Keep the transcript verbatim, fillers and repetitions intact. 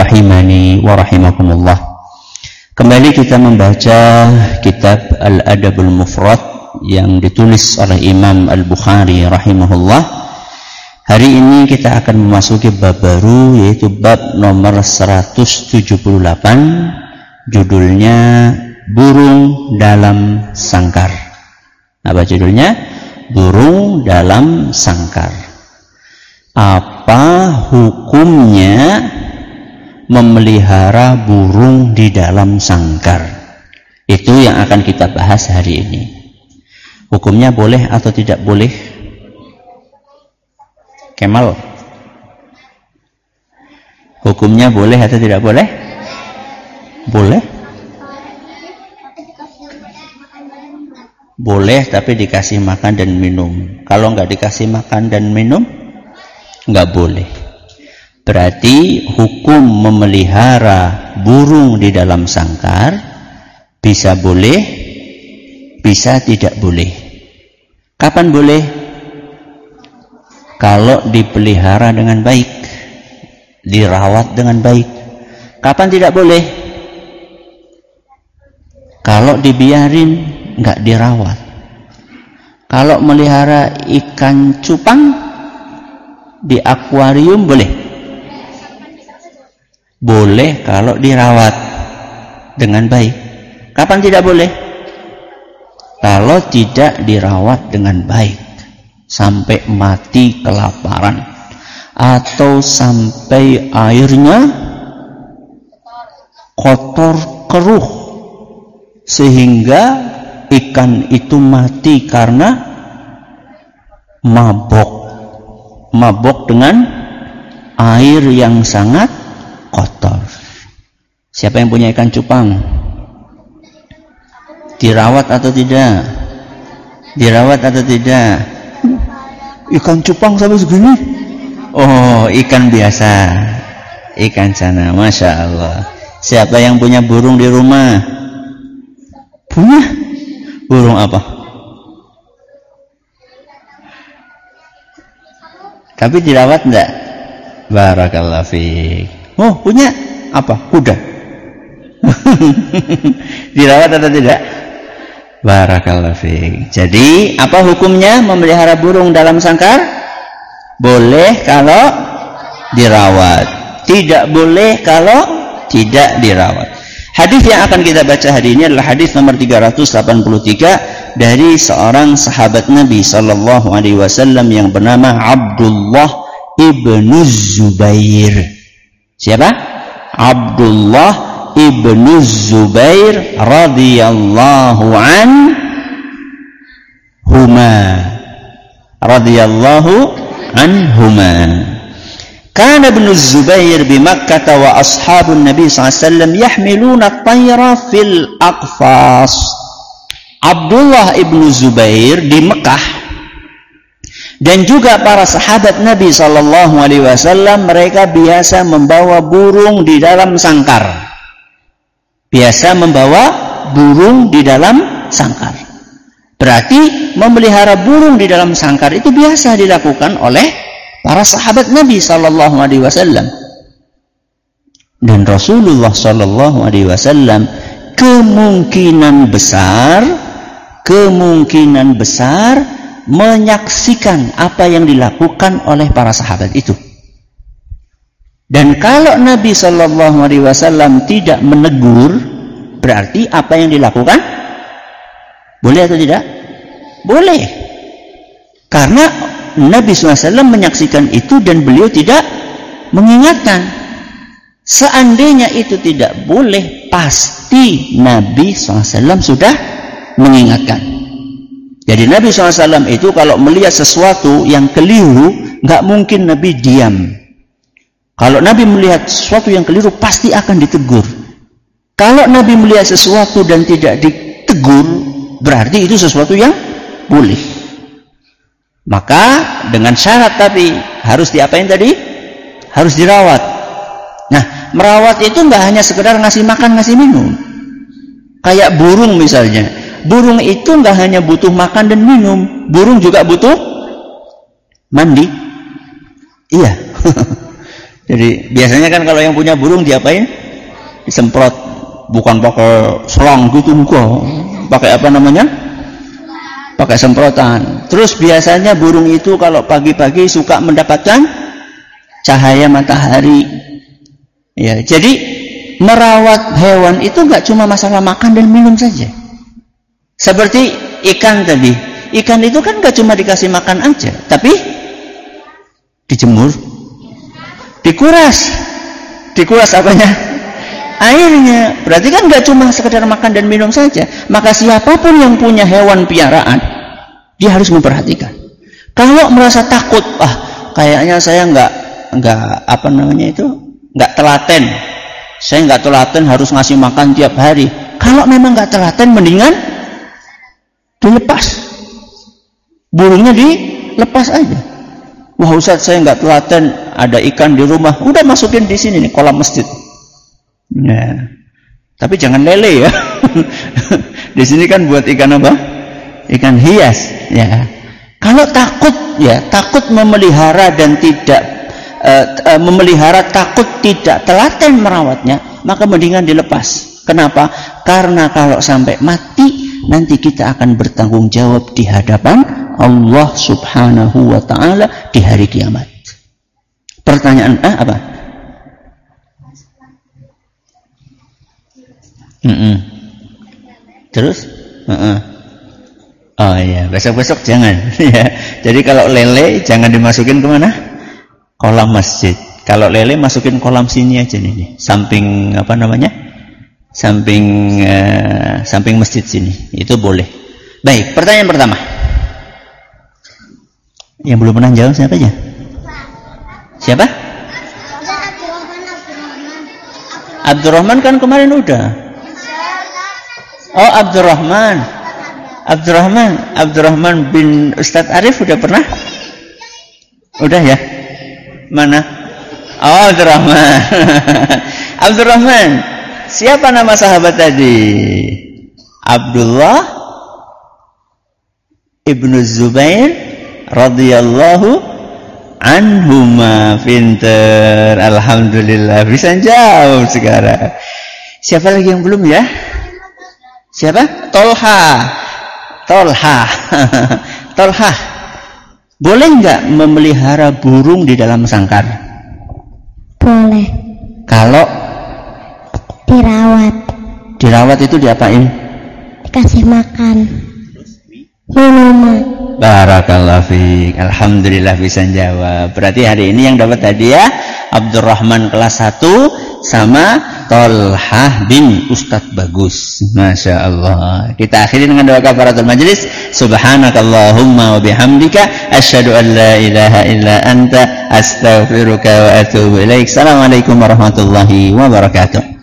rahimani wa rahimakumullah. Kembali kita membaca kitab Al-Adabul Mufrad yang ditulis oleh Imam Al-Bukhari rahimahullah. Hari ini kita akan memasuki bab baru, yaitu bab nomor seratus tujuh puluh delapan, judulnya Burung dalam Sangkar. Apa judulnya? Burung dalam Sangkar. Apa hukumnya memelihara burung di dalam sangkar? Itu yang akan kita bahas hari ini. Hukumnya boleh atau tidak boleh? Kemal, hukumnya boleh atau tidak boleh? Boleh. Boleh, tapi dikasih makan dan minum. Kalau nggak dikasih makan dan minum, nggak boleh. Berarti hukum memelihara burung di dalam sangkar bisa boleh, bisa tidak boleh. Kapan boleh? Kalau dipelihara dengan baik, dirawat dengan baik. Kapan tidak boleh? Kalau dibiarin, nggak dirawat. Kalau melihara ikan cupang di akuarium boleh? Boleh kalau dirawat dengan baik. Kapan tidak boleh? Kalau tidak dirawat dengan baik, sampai mati kelaparan, atau sampai airnya kotor keruh sehingga ikan itu mati karena mabok mabok dengan air yang sangat kotor. Siapa yang punya ikan cupang? Dirawat atau tidak? Dirawat atau tidak? Ikan cupang sampai segini? Oh, ikan biasa, ikan sana. Masya Allah. Siapa yang punya burung di rumah? Punya? Burung apa? Tapi dirawat enggak? Barakallahu fiik. Oh, punya apa? Kuda. Dirawat atau tidak? Barakallahu fiik. Jadi, apa hukumnya memelihara burung dalam sangkar? Boleh kalau dirawat. Tidak boleh kalau tidak dirawat. Hadis yang akan kita baca hari ini adalah hadis nomor tiga ratus delapan puluh tiga dari seorang sahabat Nabi sallallahu alaihi wasallam yang bernama Abdullah ibnu Zubair. Siapa? Abdullah ibnu Zubair radhiyallahu anhuma. Radhiyallahu anhuma. Kana ibnu Zubair bi Makkah wa ashabun Nabi sallallahu alaihi wasallam yahmiluna at-tayra fil aqfas. Abdullah ibnu Zubair di Mekah dan juga para sahabat Nabi sallallahu alaihi wasallam, mereka biasa membawa burung di dalam sangkar. Biasa membawa burung di dalam sangkar. Berarti memelihara burung di dalam sangkar itu biasa dilakukan oleh para sahabat Nabi sallallahu alaihi wasallam. Dan Rasulullah sallallahu alaihi wasallam kemungkinan besar kemungkinan besar menyaksikan apa yang dilakukan oleh para sahabat itu. Dan kalau Nabi sallallahu alaihi wasallam tidak menegur, berarti apa yang dilakukan boleh atau tidak? Boleh. Karena Nabi sallallahu alaihi wasallam menyaksikan itu dan beliau tidak mengingatkan. Seandainya itu tidak boleh, pasti Nabi sallallahu alaihi wasallam sudah mengingatkan. Jadi Nabi sallallahu alaihi wasallam itu kalau melihat sesuatu yang keliru, nggak mungkin Nabi diam. Kalau Nabi melihat sesuatu yang keliru, pasti akan ditegur. Kalau Nabi melihat sesuatu dan tidak ditegur, berarti itu sesuatu yang boleh. Maka dengan syarat tapi harus diapain tadi? Harus dirawat. Nah, merawat itu nggak hanya sekedar ngasih makan, ngasih minum. Kayak burung misalnya. Burung itu nggak hanya butuh makan dan minum, burung juga butuh mandi. Iya. Jadi biasanya kan kalau yang punya burung diapain? Disemprot, bukan pakai selang gitu enggak. Pakai apa namanya? Pakai semprotan. Terus biasanya burung itu kalau pagi-pagi suka mendapatkan cahaya matahari. Ya, jadi merawat hewan itu enggak cuma masalah makan dan minum saja. Seperti ikan tadi. Ikan itu kan enggak cuma dikasih makan aja, tapi dijemur, dikuras. Dikuras apanya? Airnya. Berarti kan enggak cuma sekedar makan dan minum saja. Maka siapapun yang punya hewan piaraan, dia harus memperhatikan. Kalau merasa takut, ah kayaknya saya enggak enggak apa namanya itu, enggak telaten. Saya enggak telaten harus ngasih makan tiap hari. Kalau memang enggak telaten, mendingan dilepas. Burungnya dilepas aja. Wah Ustaz, saya enggak telaten, ada ikan di rumah, udah masukin di sini nih kolam masjid. Nah, tapi jangan lele ya. Di sini kan buat ikan apa? Ikan hias. Ya. Kalau takut ya, takut memelihara dan tidak uh, uh, memelihara takut tidak telaten merawatnya, maka mendingan dilepas. Kenapa? Karena kalau sampai mati nanti kita akan bertanggung jawab di hadapan Allah Subhanahu wa taala di hari kiamat. Pertanyaan ah, apa? Mm-mm. Terus? Uh-uh. Oh iya, besok-besok jangan. Ya. Jadi kalau lele jangan dimasukin kemana? Kolam masjid. Kalau lele masukin kolam sini aja nih, samping apa namanya? Samping uh, samping masjid sini. Itu boleh. Baik, pertanyaan pertama. Yang belum pernah jawab siapa aja? Siapa? Abdurrahman kan kemarin udah. Oh Abdurrahman. Abdurrahman. Abdurrahman bin Ustadz Arif udah pernah? Udah ya? Mana? Oh Abdurrahman. Abdurrahman. Siapa nama sahabat tadi? Abdullah ibnu Zubair radhiyallahu anhuma. Pinter, alhamdulillah bisa jawab sekarang. Siapa lagi yang belum ya? Siapa? Tolha. Tolha. Tolha. Boleh nggak memelihara burung di dalam sangkar? Boleh. Kalau dirawat. Dirawat itu diapain? Dikasih makan. Minuman. Barakallahu fiik. Alhamdulillah bisa jawab. Berarti hari ini yang dapat hadiah Abdurrahman kelas satu sama Tolhah bin Ustadz Bagus. Masya Allah. Kita akhiri dengan doa kafaratul majlis. Subhanakallahumma wa bihamdika asyhadu an la ilaha illa anta astaghfiruka wa atubu ilaik. Assalamualaikum warahmatullahi wabarakatuh.